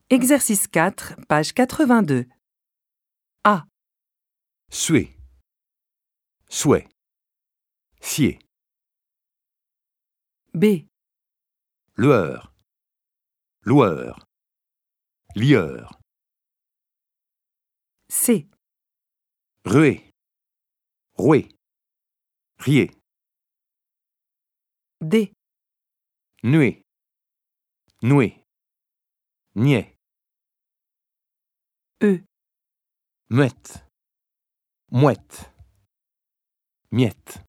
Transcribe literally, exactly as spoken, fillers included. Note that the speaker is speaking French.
Exercice quatre, page quatre-vingt-deux. A. Suer. Souhait. Sier. B. Lueur. Loueur. Lieur. C. Ruer. Rouer. Rier. D. Nuer. Nouer. Niais. E. Muette. Mouette. Miette.